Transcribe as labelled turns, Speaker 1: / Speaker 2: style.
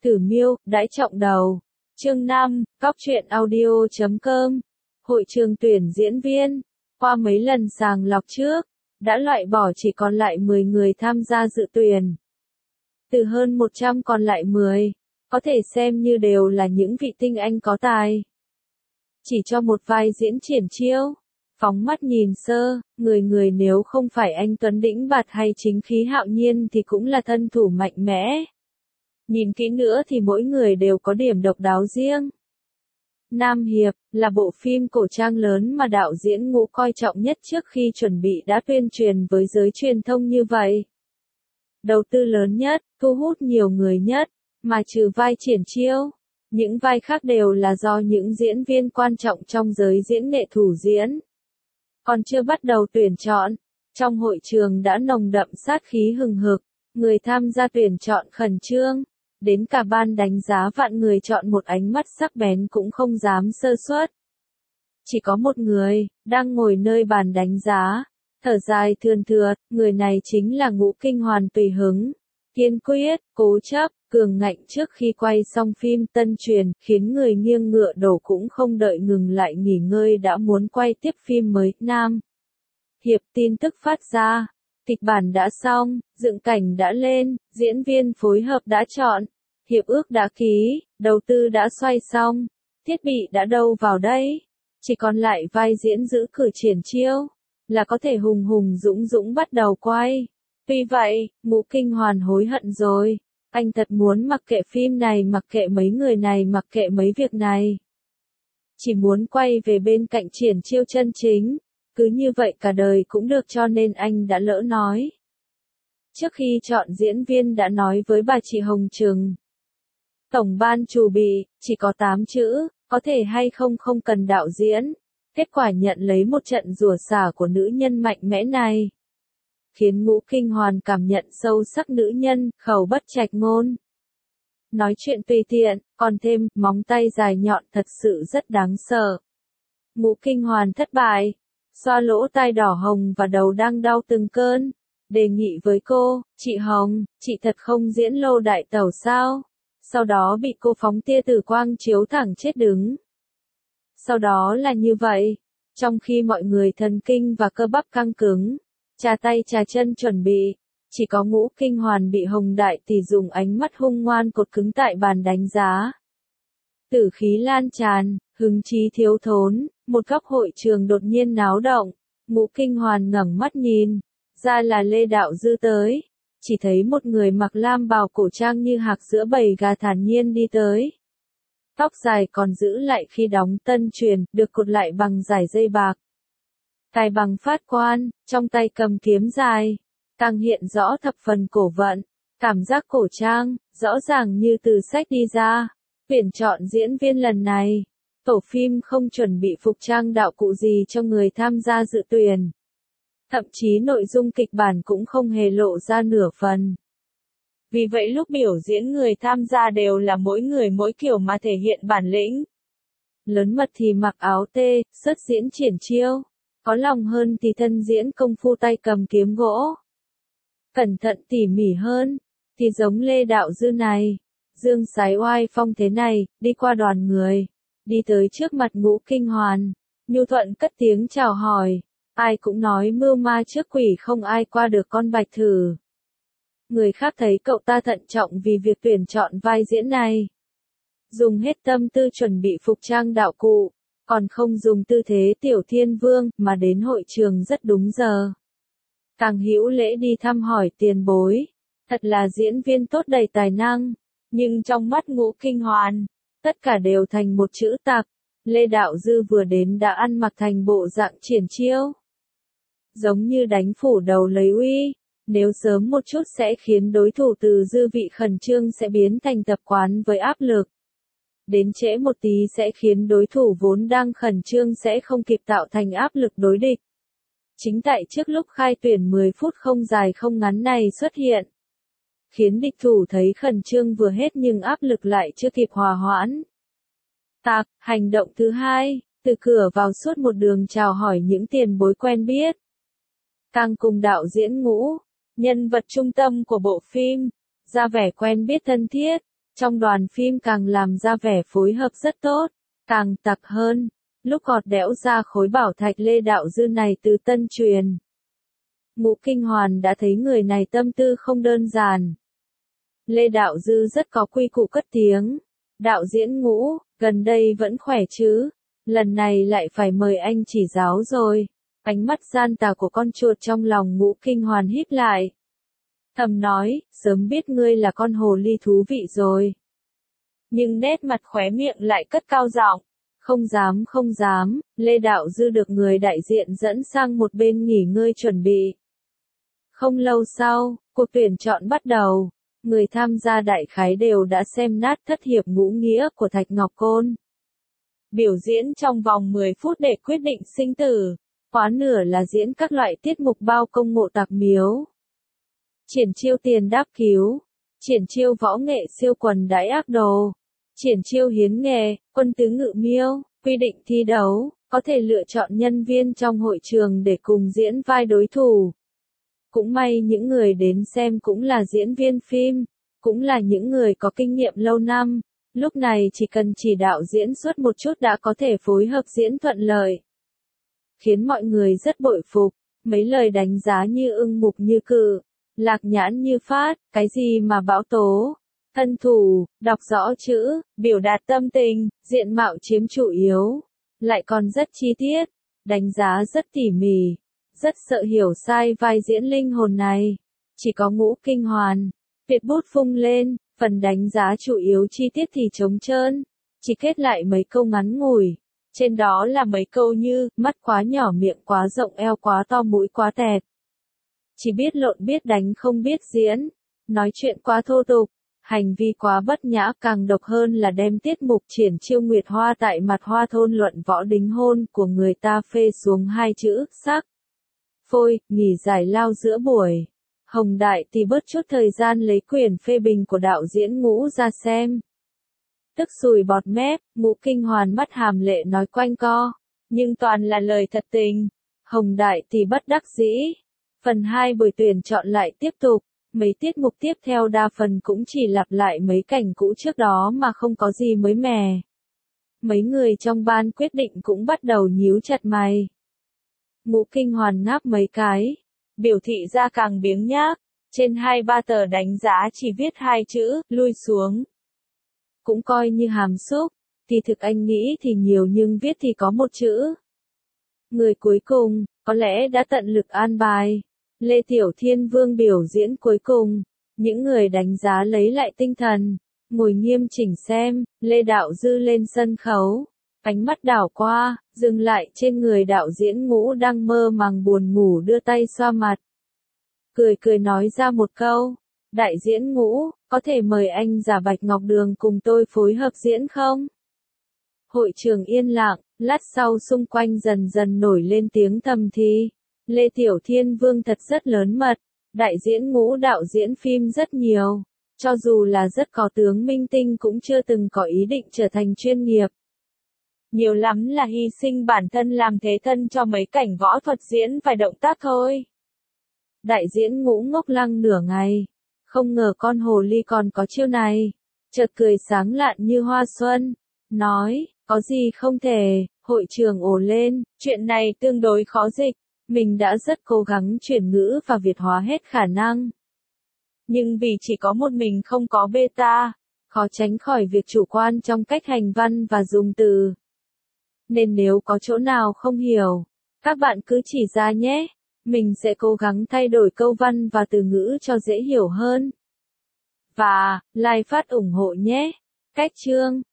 Speaker 1: Tử Miêu, đãi trọng đầu. Chương 5, Góc truyện audio.com. Hội trường tuyển diễn viên. Qua mấy lần sàng lọc trước, đã loại bỏ chỉ còn lại 10 người tham gia dự tuyển. Từ hơn 100 còn lại 10, có thể xem như đều là những vị tinh anh có tài. Chỉ cho một vai diễn triển chiêu. Phóng mắt nhìn sơ, người nếu không phải anh Tuấn Đĩnh Bạt hay chính khí Hạo Nhiên thì cũng là thân thủ mạnh mẽ. Nhìn kỹ nữa thì mỗi người đều có điểm độc đáo riêng. Nam Hiệp là bộ phim cổ trang lớn mà đạo diễn Ngũ coi trọng nhất trước khi chuẩn bị đã tuyên truyền với giới truyền thông như vậy. Đầu tư lớn nhất, thu hút nhiều người nhất, mà trừ vai triển chiêu, những vai khác đều là do những diễn viên quan trọng trong giới diễn nghệ thủ diễn. Còn chưa bắt đầu tuyển chọn, trong hội trường đã nồng đậm sát khí hừng hực, người tham gia tuyển chọn khẩn trương, đến cả ban đánh giá vạn người chọn một ánh mắt sắc bén cũng không dám sơ suất. Chỉ có một người, đang ngồi nơi bàn đánh giá, thở dài thườn thượt, người này chính là Ngũ Kinh Hoàn tùy hứng, kiên quyết, cố chấp, cường ngạnh trước khi quay xong phim tân truyền, khiến người nghiêng ngựa đổ cũng không đợi ngừng lại nghỉ ngơi đã muốn quay tiếp phim mới. Nam Hiệp tin tức phát ra, kịch bản đã xong, dựng cảnh đã lên, diễn viên phối hợp đã chọn, hiệp ước đã ký, đầu tư đã xoay xong, thiết bị đã đâu vào đây, chỉ còn lại vai diễn giữ cử triển chiêu, là có thể hùng hùng dũng dũng bắt đầu quay. Tuy vậy, Ngũ Kinh Hoàn hối hận rồi, anh thật muốn mặc kệ phim này, mặc kệ mấy người này, mặc kệ mấy việc này. Chỉ muốn quay về bên cạnh triển chiêu chân chính, cứ như vậy cả đời cũng được, cho nên anh đã lỡ nói. Trước khi chọn diễn viên đã nói với bà chị Hồng Trừng. Tổng ban chủ bị, chỉ có 8 chữ, có thể hay không không cần đạo diễn. Kết quả nhận lấy một trận rủa xả của nữ nhân mạnh mẽ này. Khiến Ngũ Kinh Hoàn cảm nhận sâu sắc nữ nhân, khẩu bất trạch ngôn. Nói chuyện tùy tiện, còn thêm, móng tay dài nhọn thật sự rất đáng sợ. Ngũ Kinh Hoàn thất bại, xoa lỗ tai đỏ hồng và đầu đang đau từng cơn. Đề nghị với cô, chị Hồng, chị thật không diễn Lô Đại Tẩu sao? Sau đó bị cô phóng tia tử quang chiếu thẳng chết đứng. Sau đó là như vậy, trong khi mọi người thần kinh và cơ bắp căng cứng, chà tay chà chân chuẩn bị, chỉ có Ngũ Kinh Hoàn bị Hồng Đại Tỷ dùng ánh mắt hung ngoan cột cứng tại bàn đánh giá. Tử khí lan tràn, hứng chí thiếu thốn, một góc hội trường đột nhiên náo động, Ngũ Kinh Hoàn ngẩng mắt nhìn, ra là Lê Đạo Dư tới, chỉ thấy một người mặc lam bào cổ trang như hạc giữa bầy gà thản nhiên đi tới. Tóc dài còn giữ lại khi đóng tân truyền, được cột lại bằng dải dây bạc. Tài bằng phát quan, trong tay cầm kiếm dài, càng hiện rõ thập phần cổ vận, cảm giác cổ trang, rõ ràng như từ sách đi ra. Tuyển chọn diễn viên lần này, tổ phim không chuẩn bị phục trang đạo cụ gì cho người tham gia dự tuyển. Thậm chí nội dung kịch bản cũng không hề lộ ra nửa phần. Vì vậy lúc biểu diễn người tham gia đều là mỗi người mỗi kiểu mà thể hiện bản lĩnh. Lớn mật thì mặc áo tê, xuất diễn triển chiêu. Có lòng hơn thì thân diễn công phu tay cầm kiếm gỗ. Cẩn thận tỉ mỉ hơn, thì giống Lê Đạo Dư này. Dương sái oai phong thế này, đi qua đoàn người. Đi tới trước mặt Ngũ Kinh Hoàn. Nhu thuận cất tiếng chào hỏi. Ai cũng nói mưu ma trước quỷ không ai qua được con Bạch Thử. Người khác thấy cậu ta thận trọng vì việc tuyển chọn vai diễn này. Dùng hết tâm tư chuẩn bị phục trang đạo cụ, còn không dùng tư thế tiểu thiên vương mà đến hội trường rất đúng giờ. Càng hữu lễ đi thăm hỏi tiền bối. Thật là diễn viên tốt đầy tài năng, nhưng trong mắt Ngũ Kinh Hoàn, tất cả đều thành một chữ tạp. Lê Đạo Dư vừa đến đã ăn mặc thành bộ dạng triển chiêu. Giống như đánh phủ đầu lấy uy. Nếu sớm một chút sẽ khiến đối thủ từ dư vị khẩn trương sẽ biến thành tập quán với áp lực. Đến trễ một tí sẽ khiến đối thủ vốn đang khẩn trương sẽ không kịp tạo thành áp lực đối địch. Chính tại trước lúc khai tuyển 10 phút không dài không ngắn này xuất hiện. Khiến địch thủ thấy khẩn trương vừa hết nhưng áp lực lại chưa kịp hòa hoãn. Hành động thứ hai, từ cửa vào suốt một đường chào hỏi những tiền bối quen biết. Càng cùng đạo diễn Ngũ, nhân vật trung tâm của bộ phim, ra vẻ quen biết thân thiết, Trong đoàn phim càng làm ra vẻ phối hợp rất tốt, càng tặc hơn. Lúc gọt đẽo ra khối bảo thạch Lê Đạo Dư này từ Tân Truyền, Ngũ Kinh Hoàn đã thấy người này tâm tư không đơn giản. Lê Đạo Dư rất có quy củ cất tiếng. Đạo diễn Ngũ, gần đây vẫn khỏe chứ? Lần này lại phải mời anh chỉ giáo rồi. Ánh mắt gian tà của con chuột trong lòng Ngũ Kinh Hoàn híp lại. Thầm nói, sớm biết ngươi là con hồ ly thú vị rồi. Nhưng nét mặt khóe miệng lại cất cao giọng. Không dám không dám, Lê Đạo Dư được người đại diện dẫn sang một bên nghỉ ngơi chuẩn bị. Không lâu sau, cuộc tuyển chọn bắt đầu. Người tham gia đại khái đều đã xem nát thất hiệp ngũ nghĩa của Thạch Ngọc Côn. Biểu diễn trong vòng 10 phút để quyết định sinh tử. Quá nửa là diễn các loại tiết mục bao công ngộ tạc miếu. Triển chiêu tiền đáp cứu. Triển chiêu võ nghệ siêu quần đãi ác đồ. Triển chiêu hiến nghề, quân tứ ngự miêu, quy định thi đấu, có thể lựa chọn nhân viên trong hội trường để cùng diễn vai đối thủ. Cũng may những người đến xem cũng là diễn viên phim, cũng là những người có kinh nghiệm lâu năm, lúc này chỉ cần chỉ đạo diễn xuất một chút đã có thể phối hợp diễn thuận lợi. Khiến mọi người rất bội phục, mấy lời đánh giá như ưng mục như cự, lạc nhãn như phát, cái gì mà bão tố. Thân thủ, đọc rõ chữ, biểu đạt tâm tình, diện mạo chiếm chủ yếu, lại còn rất chi tiết, đánh giá rất tỉ mỉ, rất sợ hiểu sai vai diễn linh hồn này. Chỉ có Ngũ Kinh Hoàn, Việt bút phung lên, phần đánh giá chủ yếu chi tiết thì trống trơn, chỉ kết lại mấy câu ngắn ngủi. Trên đó là mấy câu như, mắt quá nhỏ miệng quá rộng eo quá to mũi quá tẹt. Chỉ biết lộn biết đánh không biết diễn, nói chuyện quá thô tục. Hành vi quá bất nhã, càng độc hơn là đem tiết mục triển chiêu nguyệt hoa tại mặt hoa thôn luận võ đính hôn của người ta phê xuống hai chữ, sắc. Phôi, nghỉ giải lao giữa buổi. Hồng Đại thì bớt chút thời gian lấy quyền phê bình của đạo diễn Ngũ ra xem. Tức sùi bọt mép, Ngũ Kinh Hoàn mắt hàm lệ nói quanh co, nhưng toàn là lời thật tình. Hồng Đại thì bất đắc dĩ. Phần 2 buổi tuyển chọn lại tiếp tục. Mấy tiết mục tiếp theo đa phần cũng chỉ lặp lại mấy cảnh cũ trước đó mà không có gì mới mẻ. Mấy người trong ban quyết định cũng bắt đầu nhíu chặt mày. Ngũ Kinh Hoàn ngáp mấy cái, biểu thị ra càng biếng nhác, trên 2-3 tờ đánh giá chỉ viết 2 chữ, lui xuống. Cũng coi như hàm xúc, thì thực anh nghĩ thì nhiều nhưng viết thì có một chữ. Người cuối cùng, có lẽ đã tận lực an bài. Lê Tiểu Thiên Vương biểu diễn cuối cùng, những người đánh giá lấy lại tinh thần, ngồi nghiêm chỉnh xem, Lê Đạo Dư lên sân khấu, ánh mắt đảo qua, dừng lại trên người đạo diễn Ngũ đang mơ màng buồn ngủ đưa tay xoa mặt. Cười cười nói ra một câu, đại diễn Ngũ, có thể mời anh giả Bạch Ngọc Đường cùng tôi phối hợp diễn không? Hội trường yên lặng, lát sau xung quanh dần dần nổi lên tiếng thầm thì. Lê Tiểu Thiên Vương thật rất lớn mật, đại diễn Ngũ đạo diễn phim rất nhiều, cho dù là rất có tướng minh tinh cũng chưa từng có ý định trở thành chuyên nghiệp. Nhiều lắm là hy sinh bản thân làm thế thân cho mấy cảnh võ thuật diễn vài động tác thôi. Đại diễn Ngũ ngốc lăng nửa ngày, không ngờ con hồ ly còn có chiêu này, chợt cười sáng lạn như hoa xuân, nói, có gì không thể, hội trường ồ lên, chuyện này tương đối khó dịch. Mình đã rất cố gắng chuyển ngữ và Việt hóa hết khả năng. Nhưng vì chỉ có một mình không có beta, khó tránh khỏi việc chủ quan trong cách hành văn và dùng từ. Nên nếu có chỗ nào không hiểu, các bạn cứ chỉ ra nhé. Mình sẽ cố gắng thay đổi câu văn và từ ngữ cho dễ hiểu hơn. Và, like phát ủng hộ nhé. Cách chương